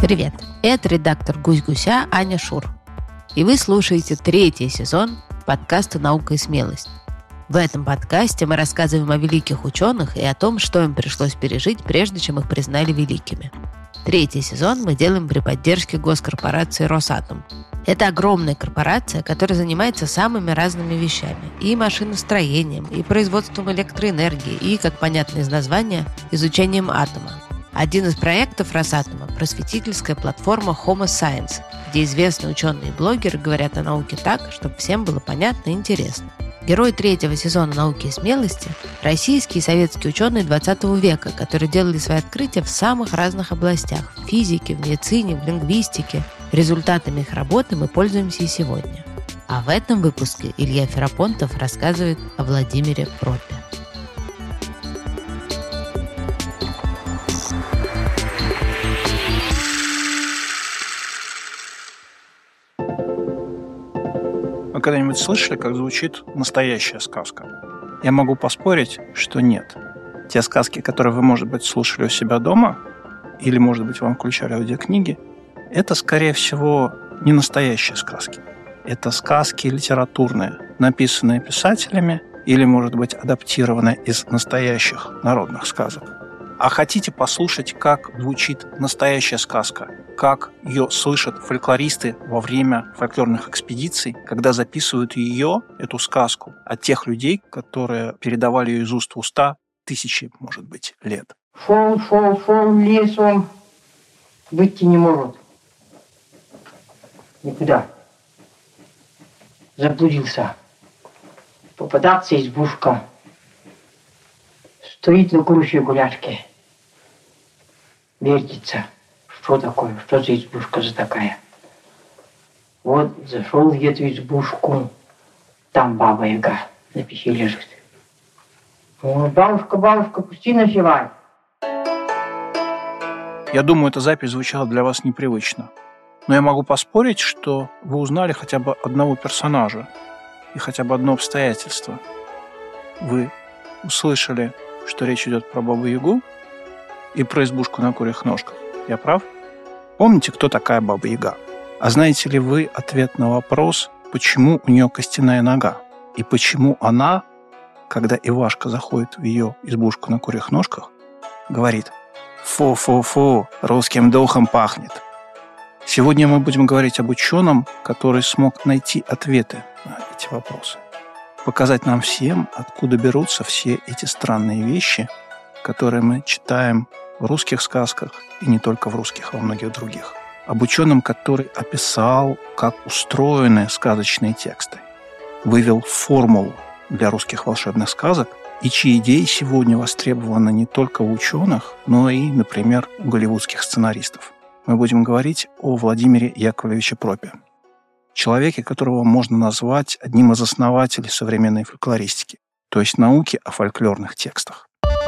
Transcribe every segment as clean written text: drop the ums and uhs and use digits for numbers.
Привет, это редактор «Гусь-гуся» Аня Шур. И вы слушаете 3-й сезон подкаста «Наука и смелость». В этом подкасте мы рассказываем о великих ученых и о том, что им пришлось пережить, прежде чем их признали великими. 3-й сезон мы делаем при поддержке госкорпорации «Росатом». Это огромная корпорация, которая занимается самыми разными вещами. И машиностроением, и производством электроэнергии, и, как понятно из названия, изучением атома. Один из проектов Росатома – просветительская платформа Homo Science, где известные ученые и блогеры говорят о науке так, чтобы всем было понятно и интересно. Герой 3-го сезона «Науки и смелости» – российские и советские ученые 20 века, которые делали свои открытия в самых разных областях – в физике, в медицине, в лингвистике. Результатами их работы мы пользуемся и сегодня. А в этом выпуске Илья Ферапонтов рассказывает о Владимире Пропе. Вы когда-нибудь слышали, как звучит настоящая сказка? Я могу поспорить, что нет. Те сказки, которые вы, может быть, слушали у себя дома, или, может быть, вам включали аудиокниги, это, скорее всего, не настоящие сказки. Это сказки литературные, написанные писателями или, может быть, адаптированные из настоящих народных сказок. А хотите послушать, как звучит настоящая сказка, как ее слышат фольклористы во время фольклорных экспедиций, когда записывают ее, эту сказку, от тех людей, которые передавали ее из уст в уста тысячи, может быть, лет. Шел лесом, выйти не может. Никуда. Заблудился. Попадаться избушка. Стоит на курущей гуляшке. Вертится. Что такое? Что за избушка за такая? Вот зашел в эту избушку. Там баба-яга на печи лежит. О, бабушка, пусти ночевать. Я думаю, эта запись звучала для вас непривычно. Но я могу поспорить, что вы узнали хотя бы одного персонажа и хотя бы одно обстоятельство. Вы услышали, что речь идет про Бабу-Ягу и про избушку на курьих ножках. Я прав? Помните, кто такая Баба-Яга? А знаете ли вы ответ на вопрос, почему у нее костяная нога? И почему она, когда Ивашка заходит в ее избушку на курьих ножках, говорит: «Фу-фу-фу, русским духом пахнет». Сегодня мы будем говорить об ученом, который смог найти ответы на эти вопросы. Показать нам всем, откуда берутся все эти странные вещи, которые мы читаем в русских сказках, и не только в русских, а во многих других. Об ученом, который описал, как устроены сказочные тексты, вывел формулу для русских волшебных сказок, и чьи идеи сегодня востребованы не только у ученых, но и, например, у голливудских сценаристов. Мы будем говорить о Владимире Яковлевиче Пропе, человеке, которого можно назвать одним из основателей современной фольклористики, то есть науки о фольклорных текстах.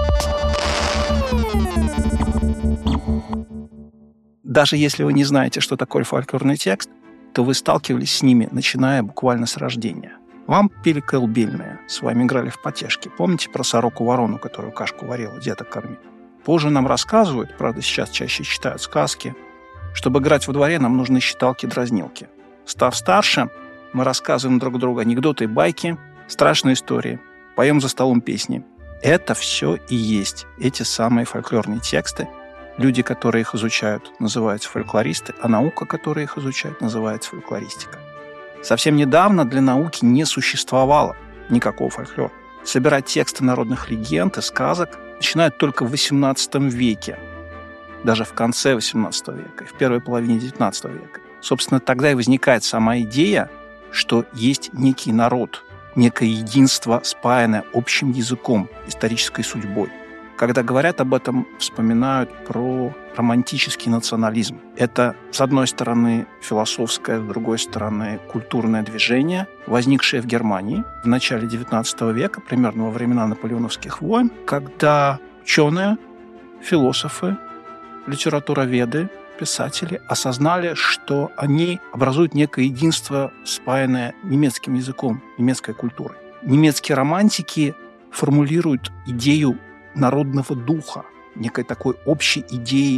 Даже если вы не знаете, что такое фольклорный текст, то вы сталкивались с ними, начиная буквально с рождения. Вам пели колыбельные, с вами играли в потешки. Помните про сороку-ворону, которую кашку варила, деток кормит? Позже нам рассказывают, правда, сейчас чаще читают сказки, чтобы играть во дворе, нам нужны считалки-дразнилки. Став старше, мы рассказываем друг другу анекдоты и байки, страшные истории, поем за столом песни. Это все и есть эти самые фольклорные тексты. Люди, которые их изучают, называются фольклористы, а наука, которая их изучает, называется фольклористика. Совсем недавно для науки не существовало никакого фольклора. Собирать тексты народных легенд и сказок начинают только в XVIII веке, даже в конце XVIII века и в первой половине XIX века. Собственно, тогда и возникает сама идея, что есть некий народ, некое единство, спаянное общим языком, исторической судьбой. Когда говорят об этом, вспоминают про романтический национализм. Это, с одной стороны, философское, с другой стороны, культурное движение, возникшее в Германии в начале XIX века, примерно во времена наполеоновских войн, когда ученые, философы, литературоведы, писатели осознали, что они образуют некое единство, спаянное немецким языком, немецкой культурой. Немецкие романтики формулируют идею народного духа, некой такой общей идеи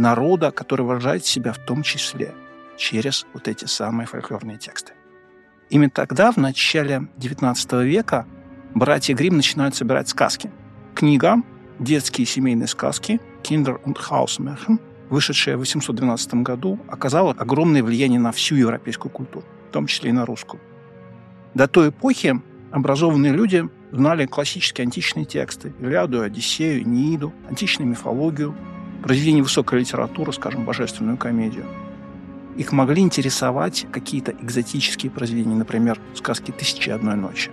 народа, который выражает себя в том числе через вот эти самые фольклорные тексты. Именно тогда, в начале XIX века, братья Гримм начинают собирать сказки. Книга «Детские семейные сказки» «Kinder- und Hausmärchen», вышедшая в 812 году, оказала огромное влияние на всю европейскую культуру, в том числе и на русскую. До той эпохи образованные люди знали классические античные тексты – Илиаду, Одиссею, Энеиду, античную мифологию, произведения высокой литературы, скажем, божественную комедию. Их могли интересовать какие-то экзотические произведения, например, сказки «Тысячи и одной ночи».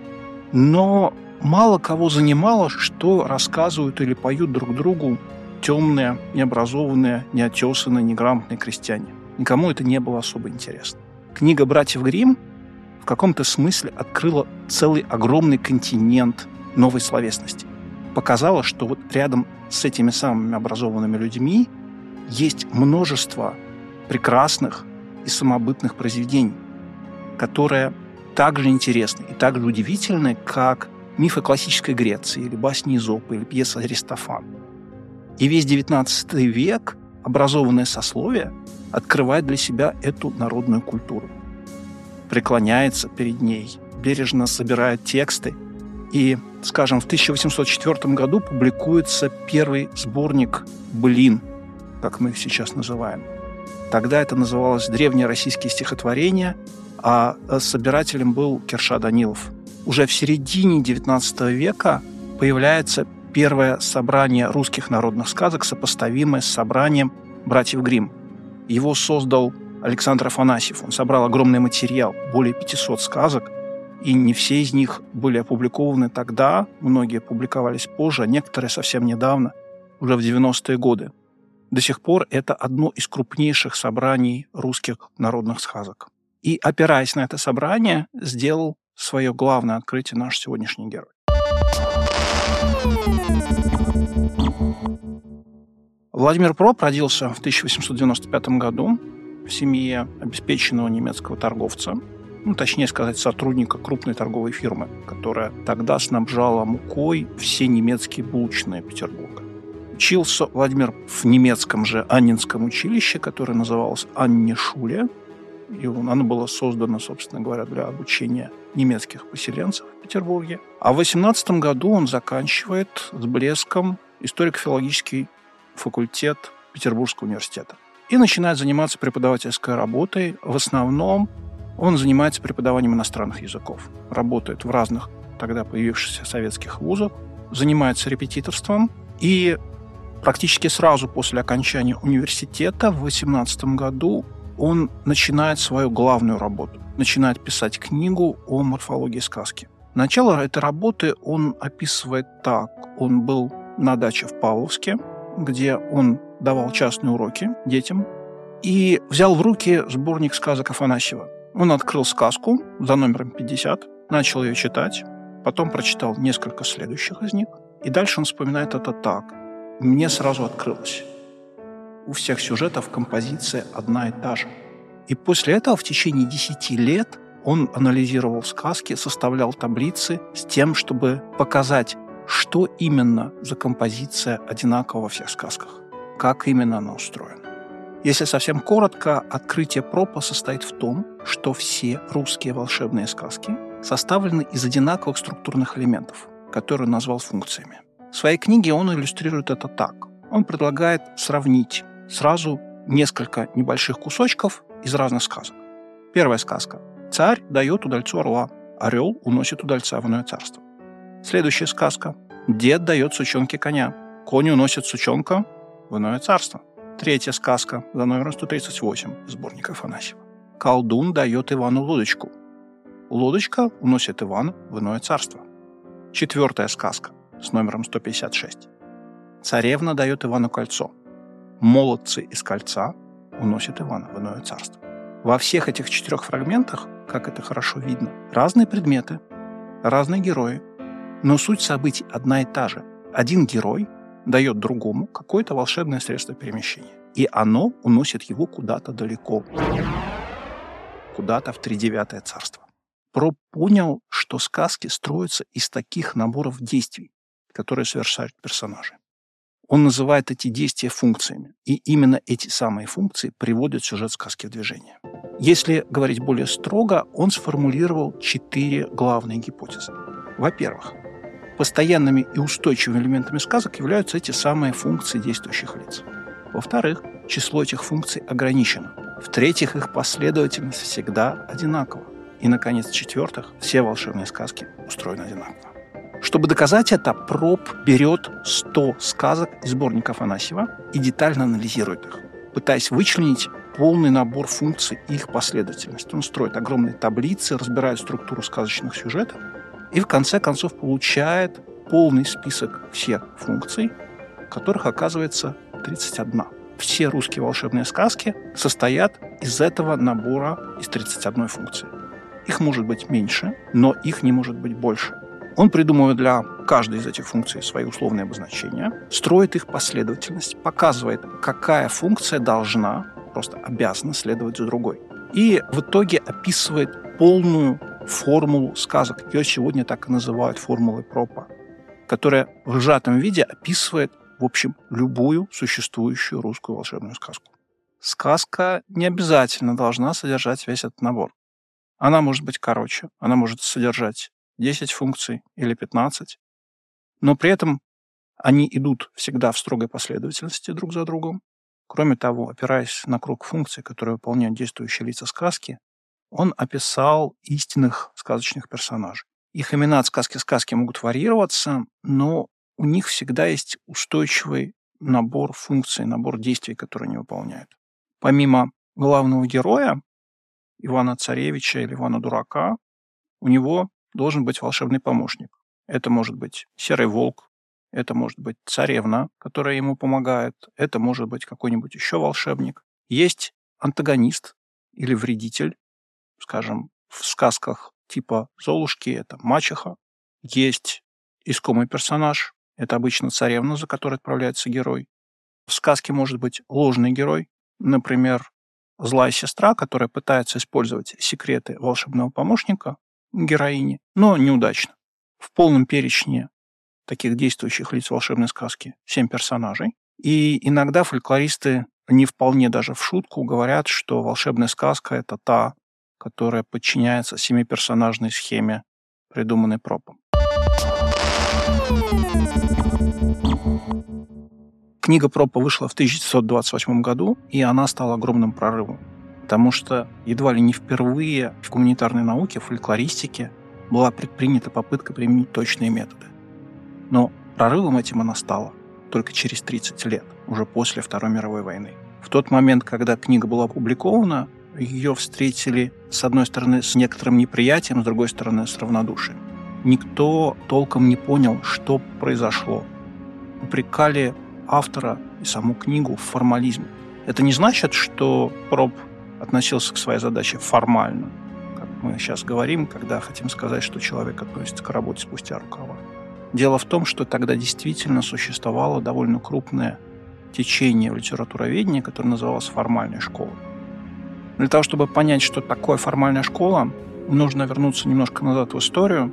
Но мало кого занимало, что рассказывают или поют друг другу темные, необразованные, неотесанные, неграмотные крестьяне. Никому это не было особо интересно. Книга братьев Гримм в каком-то смысле открыла целый огромный континент новой словесности. Показала, что вот рядом с этими самыми образованными людьми есть множество прекрасных и самобытных произведений, которые так же интересны и так же удивительны, как мифы классической Греции, или басни Эзопа, или пьеса Аристофана. И весь XIX век образованное сословие открывает для себя эту народную культуру, преклоняется перед ней, бережно собирает тексты. И, скажем, в 1804 году публикуется первый сборник былин, как мы их сейчас называем. Тогда это называлось «Древние российские стихотворения», а собирателем был Кирша Данилов. Уже в середине XIX века появляется первое собрание русских народных сказок, сопоставимое с собранием братьев Гримм. Его создал Александр Афанасьев. Он собрал огромный материал, более 500 сказок, и не все из них были опубликованы тогда, многие публиковались позже, а некоторые совсем недавно, уже в 90-е годы. До сих пор это одно из крупнейших собраний русских народных сказок. И, опираясь на это собрание, сделал свое главное открытие наш сегодняшний герой. Владимир Проб родился в 1895 году в семье обеспеченного немецкого торговца, точнее сказать, сотрудника крупной торговой фирмы, которая тогда снабжала мукой все немецкие булочные Петербурга. Учился Владимир в немецком же Аннинском училище, которое называлось Анне-Шуле, и оно было создано, собственно говоря, для обучения немецких поселенцев в Петербурге. А в 18 году он заканчивает с блеском историко-филологический факультет Петербургского университета и начинает заниматься преподавательской работой. В основном он занимается преподаванием иностранных языков, работает в разных тогда появившихся советских вузах, занимается репетиторством и практически сразу после окончания университета в 18 году он начинает свою главную работу, начинает писать книгу о морфологии сказки. Начало этой работы он описывает так. Он был на даче в Павловске, где он давал частные уроки детям, и взял в руки сборник сказок Афанасьева. Он открыл сказку за номером 50, начал ее читать, потом прочитал несколько следующих из них, и дальше он вспоминает это так. «Мне сразу открылось. У всех сюжетов композиция одна и та же». И после этого в течение 10 лет он анализировал сказки, составлял таблицы с тем, чтобы показать, что именно за композиция одинакова во всех сказках, как именно она устроена. Если совсем коротко, открытие Пропа состоит в том, что все русские волшебные сказки составлены из одинаковых структурных элементов, которые он назвал функциями. В своей книге он иллюстрирует это так. Он предлагает сравнить сразу несколько небольших кусочков из разных сказок. Первая сказка. Царь дает удальцу орла, орел уносит удальца в иное царство. Следующая сказка. Дед дает сучонке коня, конь уносит сучонка в иное царство. Третья сказка за номером 138 сборника Афанасьева. Колдун дает Ивану лодочку. Лодочка уносит Ивана в иное царство. Четвертая сказка с номером 156. Царевна дает Ивану кольцо. Молодцы из кольца уносят Ивана в иное царство. Во всех этих 4 фрагментах, как это хорошо видно, разные предметы, разные герои, но суть событий одна и та же. Один герой дает другому какое-то волшебное средство перемещения, и оно уносит его куда-то далеко, куда-то в 39-е царство. Проб понял, что сказки строятся из таких наборов действий, которые совершают персонажи. Он называет эти действия функциями. И именно эти самые функции приводят сюжет сказки в движение. Если говорить более строго, он сформулировал 4 главные гипотезы. Во-первых, постоянными и устойчивыми элементами сказок являются эти самые функции действующих лиц. Во-вторых, число этих функций ограничено. В-третьих, их последовательность всегда одинакова. И, наконец, в-четвертых, все волшебные сказки устроены одинаково. Чтобы доказать это, Проб берет 100 сказок из сборника Афанасьева и детально анализирует их, пытаясь вычленить полный набор функций и их последовательность. Он строит огромные таблицы, разбирает структуру сказочных сюжетов и в конце концов получает полный список всех функций, которых оказывается 31. Все русские волшебные сказки состоят из этого набора из 31 функции. Их может быть меньше, но их не может быть больше. Он придумывает для каждой из этих функций свои условные обозначения, строит их последовательность, показывает, какая функция должна, просто обязана следовать за другой. И в итоге описывает полную формулу сказок. Ее сегодня так и называют формулой Пропа, которая в сжатом виде описывает, в общем, любую существующую русскую волшебную сказку. Сказка не обязательно должна содержать весь этот набор. Она может быть короче, она может содержать 10 функций или 15, но при этом они идут всегда в строгой последовательности друг за другом. Кроме того, опираясь на круг функций, которые выполняют действующие лица сказки, он описал истинных сказочных персонажей. Их имена от сказки к сказке могут варьироваться, но у них всегда есть устойчивый набор функций, набор действий, которые они выполняют. Помимо главного героя, Ивана Царевича или Ивана Дурака, у него должен быть волшебный помощник. Это может быть серый волк, это может быть царевна, которая ему помогает, это может быть какой-нибудь еще волшебник. Есть антагонист или вредитель, скажем, в сказках типа «Золушки» это мачеха. Есть искомый персонаж, это обычно царевна, за которой отправляется герой. В сказке может быть ложный герой, например, злая сестра, которая пытается использовать секреты волшебного помощника героини, но неудачно. В полном перечне таких действующих лиц волшебной сказки 7 персонажей. И иногда фольклористы не вполне даже в шутку говорят, что волшебная сказка – это та, которая подчиняется 7-персонажной схеме, придуманной Пропом. Книга Пропа вышла в 1928 году, и она стала огромным прорывом. Потому что едва ли не впервые в гуманитарной науке, в фольклористике была предпринята попытка применить точные методы. Но прорывом этим она стала только через 30 лет, уже после Второй мировой войны. В тот момент, когда книга была опубликована, ее встретили, с одной стороны, с некоторым неприятием, с другой стороны, с равнодушием. Никто толком не понял, что произошло. Упрекали автора и саму книгу в формализме. Это не значит, что Проб относился к своей задаче формально, как мы сейчас говорим, когда хотим сказать, что человек относится к работе спустя рукава. Дело в том, что тогда действительно существовало довольно крупное течение в литературоведении, которое называлось формальной школой. Для того, чтобы понять, что такое формальная школа, нужно вернуться немножко назад в историю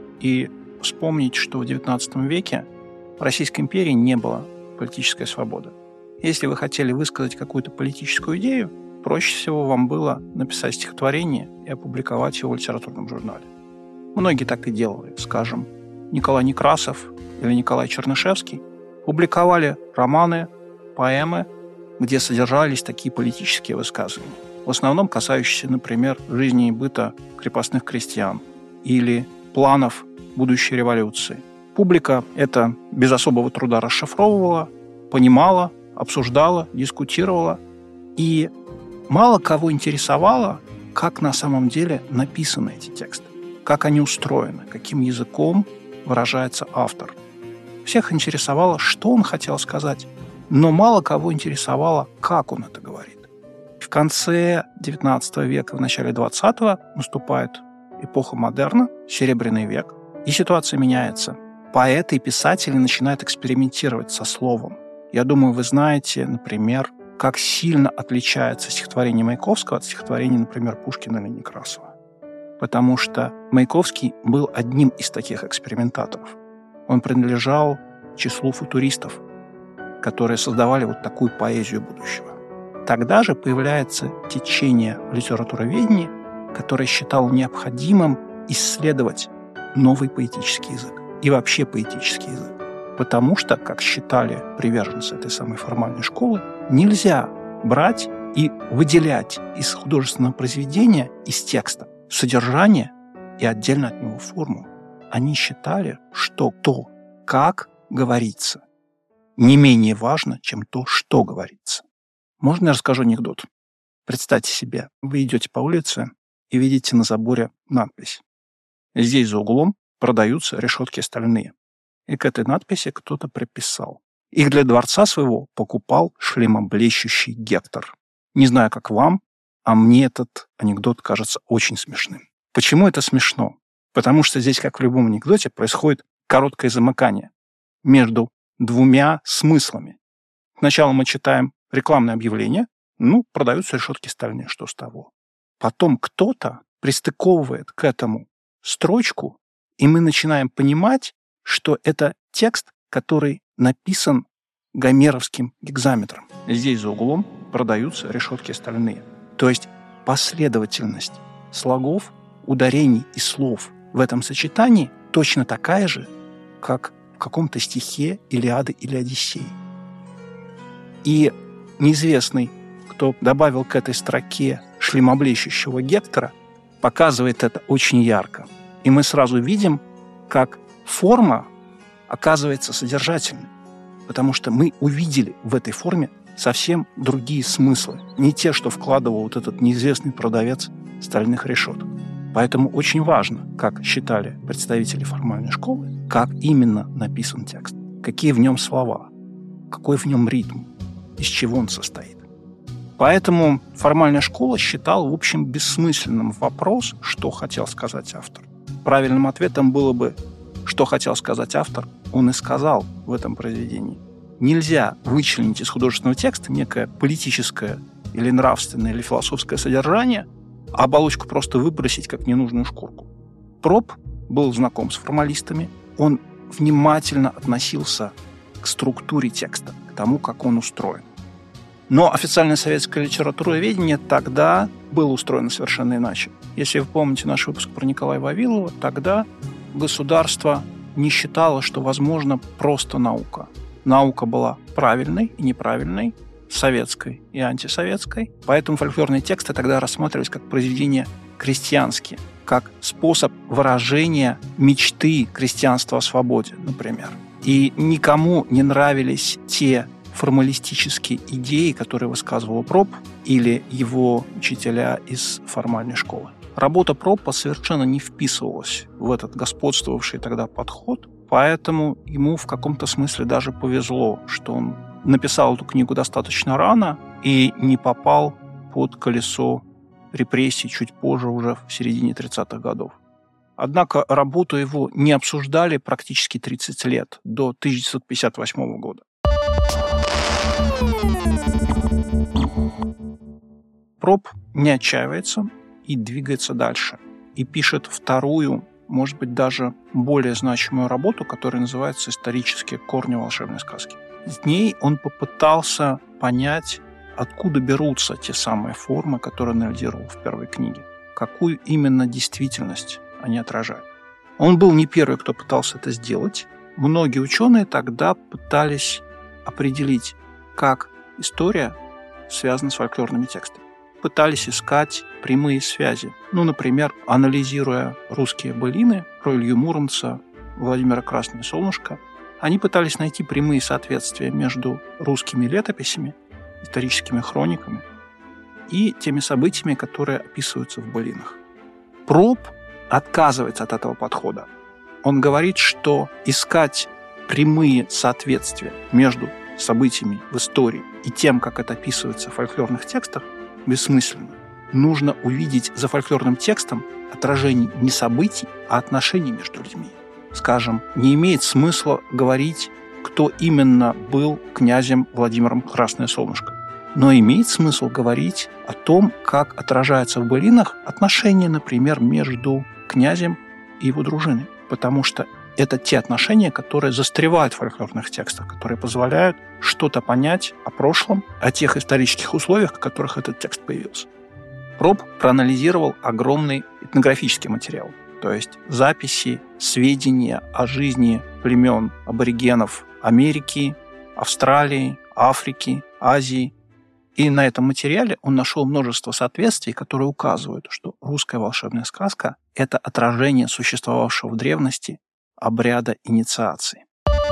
и вспомнить, что в XIX веке в Российской империи не было политической свободы. Если вы хотели высказать какую-то политическую идею, проще всего вам было написать стихотворение и опубликовать его в литературном журнале. Многие так и делали. Скажем, Николай Некрасов или Николай Чернышевский публиковали романы, поэмы, где содержались такие политические высказывания. В основном касающиеся, например, жизни и быта крепостных крестьян или планов будущей революции. Публика это без особого труда расшифровывала, понимала, обсуждала, дискутировала. И мало кого интересовало, как на самом деле написаны эти тексты, как они устроены, каким языком выражается автор. Всех интересовало, что он хотел сказать, но мало кого интересовало, как он это говорит. В конце XIX века, в начале XX наступает эпоха модерна, Серебряный век, и ситуация меняется. Поэты и писатели начинают экспериментировать со словом. Я думаю, вы знаете, например, как сильно отличается стихотворение Маяковского от стихотворения, например, Пушкина или Некрасова. Потому что Маяковский был одним из таких экспериментаторов. Он принадлежал к числу футуристов. которые создавали вот такую поэзию будущего. Тогда же появляется течение в литературоведении, которое считало необходимым исследовать новый поэтический язык и вообще поэтический язык. Потому что, как считали приверженцы этой самой формальной школы, нельзя брать и выделять из художественного произведения, из текста, содержание и отдельно от него форму. Они считали, что то, как говорится, не менее важно, чем то, что говорится. Можно я расскажу анекдот? Представьте себе, вы идете по улице и видите на заборе надпись. Здесь за углом продаются решетки стальные. И к этой надписи кто-то приписал. Их для дворца своего покупал шлемоблещущий Гектор. Не знаю, как вам, а мне этот анекдот кажется очень смешным. Почему это смешно? Потому что здесь, как в любом анекдоте, происходит короткое замыкание между двумя смыслами. Сначала мы читаем рекламное объявление, продаются решетки стальные, что с того. Потом кто-то пристыковывает к этому строчку, и мы начинаем понимать, что это текст, который написан гомеровским гекзаметром. Здесь за углом продаются решетки стальные. То есть последовательность слогов, ударений и слов в этом сочетании точно такая же, как в каком-то стихе Илиады или Одиссеи. И неизвестный, кто добавил к этой строке шлемоблещущего Гектора, показывает это очень ярко. И мы сразу видим, как форма оказывается содержательной, потому что мы увидели в этой форме совсем другие смыслы, не те, что вкладывал вот этот неизвестный продавец стальных решеток. Поэтому очень важно, как считали представители формальной школы, как именно написан текст, какие в нем слова, какой в нем ритм, из чего он состоит. Поэтому формальная школа считала, в общем, бессмысленным вопрос, что хотел сказать автор. Правильным ответом было бы, что хотел сказать автор, он и сказал в этом произведении. Нельзя вычленить из художественного текста некое политическое или нравственное или философское содержание, а оболочку просто выбросить как ненужную шкурку. Проб был знаком с формалистами, он внимательно относился к структуре текста, к тому, как он устроен. Но официальное советское литературоведение тогда было устроено совершенно иначе. Если вы помните наш выпуск про Николая Вавилова, тогда государство не считало, что возможно просто наука. Наука была правильной и неправильной, советской и антисоветской. Поэтому фольклорные тексты тогда рассматривались как произведения крестьянские, как способ выражения мечты крестьянства о свободе, например. И никому не нравились те формалистические идеи, которые высказывал Проб или его учителя из формальной школы. Работа Пробба совершенно не вписывалась в этот господствовавший тогда подход, поэтому ему в каком-то смысле даже повезло, что он написал эту книгу достаточно рано и не попал под колесо репрессий чуть позже, уже в середине 30-х годов. Однако работу его не обсуждали практически 30 лет, до 1958 года. Проб не отчаивается и двигается дальше. И пишет вторую, может быть, даже более значимую работу, которая называется «Исторические корни волшебной сказки». С ней он попытался понять, откуда берутся те самые формы, которые анализировал в первой книге. Какую именно действительность они отражают. Он был не первый, кто пытался это сделать. Многие ученые тогда пытались определить, как история связана с фольклорными текстами. Пытались искать прямые связи. Например, анализируя русские былины про Илью Муромца, Владимира Красное Солнышко, они пытались найти прямые соответствия между русскими летописями, историческими хрониками и теми событиями, которые описываются в былинах. Проб отказывается от этого подхода. Он говорит, что искать прямые соответствия между событиями в истории и тем, как это описывается в фольклорных текстах, бессмысленно. Нужно увидеть за фольклорным текстом отражение не событий, а отношений между людьми. Скажем, не имеет смысла говорить, кто именно был князем Владимиром Красное Солнышко. Но имеет смысл говорить о том, как отражается в былинах отношения, например, между князем и его дружиной. Потому что Это те отношения, которые застревают в фольклорных текстах, которые позволяют что-то понять о прошлом, о тех исторических условиях, в которых этот текст появился. Проб проанализировал огромный этнографический материал, то есть записи, сведения о жизни племен аборигенов Америки, Австралии, Африки, Азии. И на этом материале он нашел множество соответствий, которые указывают, что русская волшебная сказка – это отражение существовавшего в древности обряда инициации.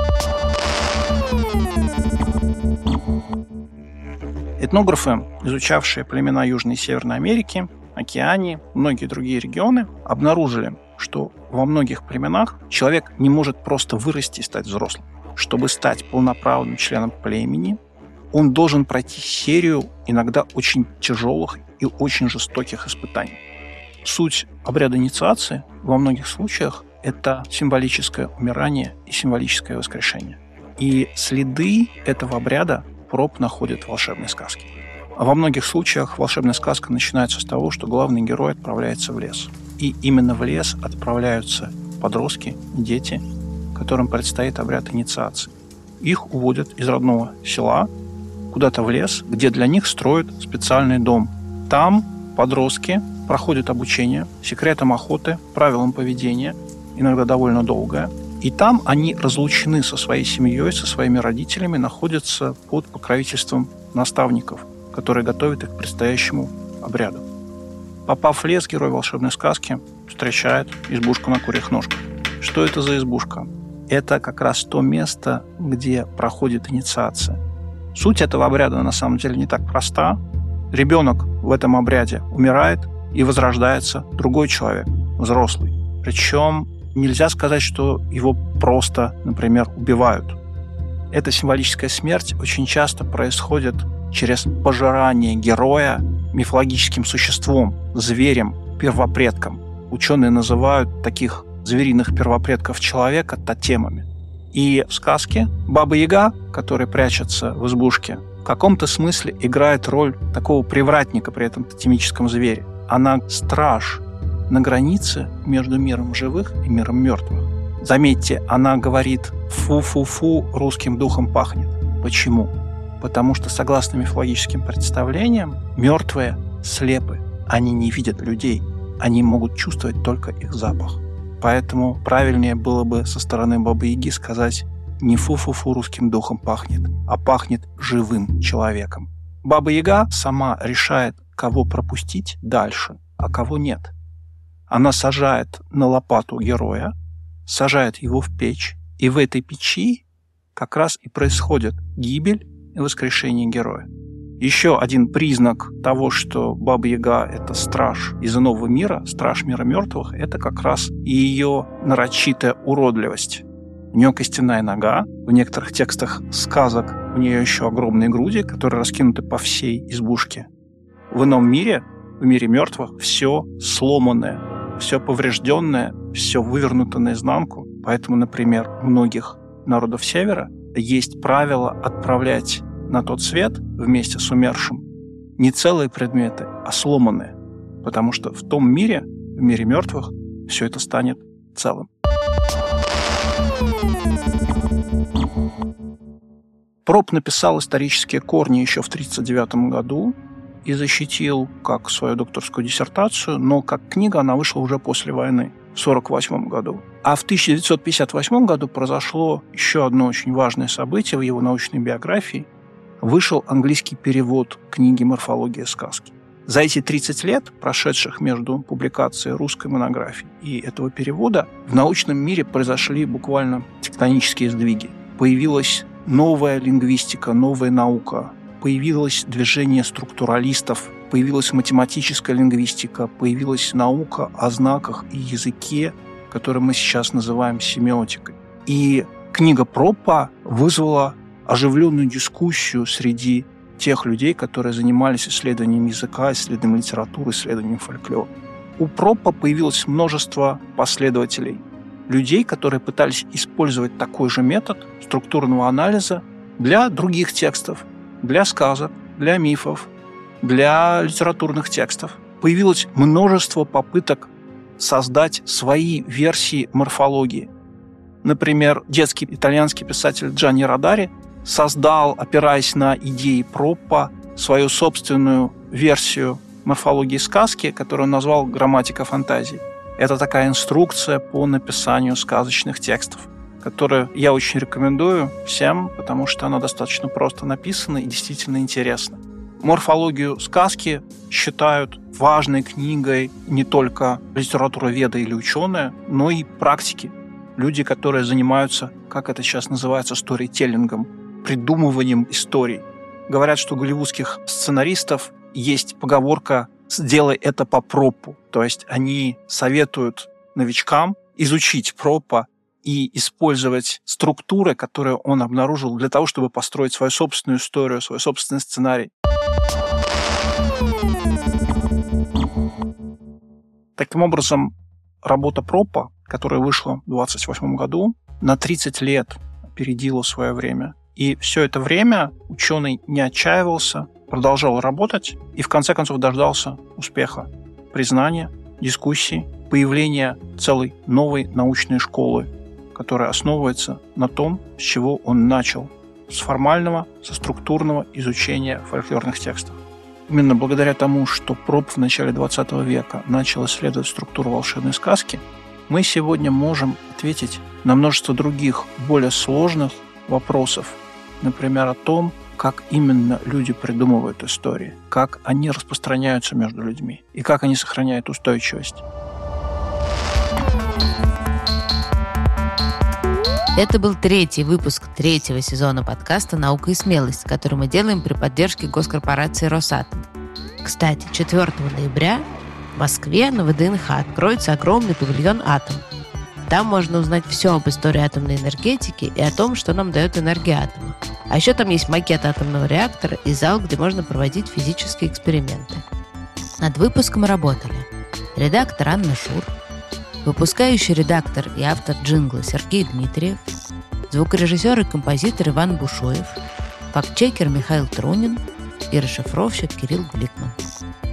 Этнографы, изучавшие племена Южной и Северной Америки, Океании, многие другие регионы, обнаружили, что во многих племенах человек не может просто вырасти и стать взрослым. Чтобы стать полноправным членом племени, он должен пройти серию иногда очень тяжелых и очень жестоких испытаний. Суть обряда инициации во многих случаях – это символическое умирание и символическое воскрешение. И следы этого обряда Проб находит в волшебной сказке. А во многих случаях волшебная сказка начинается с того, что главный герой отправляется в лес. И именно в лес отправляются подростки, дети, которым предстоит обряд инициации. Их уводят из родного села куда-то в лес, где для них строят специальный дом. Там подростки проходят обучение секретам охоты, правилам поведения, иногда довольно долгое. И там они разлучены со своей семьей, со своими родителями, находятся под покровительством наставников, которые готовят их к предстоящему обряду. Попав в лес, герой волшебной сказки встречает избушку на курьих ножках. Что это за избушка? Это как раз то место, где проходит инициация. Суть этого обряда на самом деле не так проста. Ребенок в этом обряде умирает, и возрождается другой человек, взрослый. Причем нельзя сказать, что его просто, например, убивают. Эта символическая смерть очень часто происходит через пожирание героя мифологическим существом, зверем, первопредком. Ученые называют таких звериных первопредков человека тотемами. И в сказке Баба-Яга, которая прячется в избушке, в каком-то смысле играет роль такого привратника при этом тотемическом звере. Она страж на границе между миром живых и миром мертвых. Заметьте, она говорит «фу-фу-фу, русским духом пахнет». Почему? Потому что, согласно мифологическим представлениям, мертвые слепы. Они не видят людей. Они могут чувствовать только их запах. Поэтому правильнее было бы со стороны Бабы-Яги сказать не «фу-фу-фу, русским духом пахнет», а пахнет живым человеком. Баба-Яга сама решает, кого пропустить дальше, а кого нет. Она сажает на лопату героя, сажает его в печь, и в этой печи как раз и происходит гибель и воскрешение героя. Еще один признак того, что Баба-Яга – это страж из иного мира, страж мира мертвых, это как раз и ее нарочитая уродливость. У нее костяная нога, в некоторых текстах сказок у нее еще огромные груди, которые раскинуты по всей избушке. В ином мире, в мире мертвых, все сломанное, все поврежденное, все вывернуто наизнанку. Поэтому, например, у многих народов Севера есть правило отправлять на тот свет вместе с умершим не целые предметы, а сломанные. Потому что в том мире, в мире мертвых, все это станет целым. Проб написал исторические корни еще в 1939 году и защитил как свою докторскую диссертацию, но как книга она вышла уже после войны, в 1948 году. А в 1958 году произошло еще одно очень важное событие в его научной биографии. Вышел английский перевод книги «Морфология сказки». За эти 30 лет, прошедших между публикацией русской монографии и этого перевода, в научном мире произошли буквально тектонические сдвиги. Появилась новая лингвистика, новая наука, появилось движение структуралистов, появилась математическая лингвистика, появилась наука о знаках и языке, который мы сейчас называем семиотикой. И книга Проппа вызвала оживленную дискуссию среди тех людей, которые занимались исследованием языка, исследованием литературы, исследованием фольклора. У Проппа появилось множество последователей, людей, которые пытались использовать такой же метод структурного анализа для других текстов, для сказок, для мифов, для литературных текстов. Появилось множество попыток создать свои версии морфологии. Например, детский итальянский писатель Джанни Родари создал, опираясь на идеи Проппа, свою собственную версию морфологии сказки, которую он назвал «Грамматика фантазии». Это такая инструкция по написанию сказочных текстов, которую я очень рекомендую всем, потому что она достаточно просто написана и действительно интересна. Морфологию сказки считают важной книгой не только литературоведы или ученые, но и практики. Люди, которые занимаются, как это сейчас называется, сторителлингом, придумыванием историй. Говорят, что у голливудских сценаристов есть поговорка «сделай это по Проппу». То есть они советуют новичкам изучить Проппа и использовать структуры, которые он обнаружил для того, чтобы построить свою собственную историю, свой собственный сценарий. Таким образом, работа Проппа, которая вышла в 1928 году, на 30 лет опередила свое время. И все это время ученый не отчаивался, продолжал работать и в конце концов дождался успеха, признания, дискуссий, появления целой новой научной школы, которая основывается на том, с чего он начал, с формального, со структурного изучения фольклорных текстов. Именно благодаря тому, что Пропп в начале XX века начал исследовать структуру волшебной сказки, мы сегодня можем ответить на множество других, более сложных вопросов, например, о том, как именно люди придумывают истории, как они распространяются между людьми и как они сохраняют устойчивость. Это был 3-й выпуск 3-го сезона подкаста «Наука и смелость», который мы делаем при поддержке госкорпорации «Росатом». Кстати, 4 ноября в Москве на ВДНХ откроется огромный павильон «Атом». Там можно узнать все об истории атомной энергетики и о том, что нам дает энергия атома. А еще там есть макет атомного реактора и зал, где можно проводить физические эксперименты. Над выпуском работали редактор Анна Шур, выпускающий редактор и автор джингла Сергей Дмитриев, звукорежиссер и композитор Иван Бушуев, фактчекер Михаил Трунин и расшифровщик Кирилл Гликман.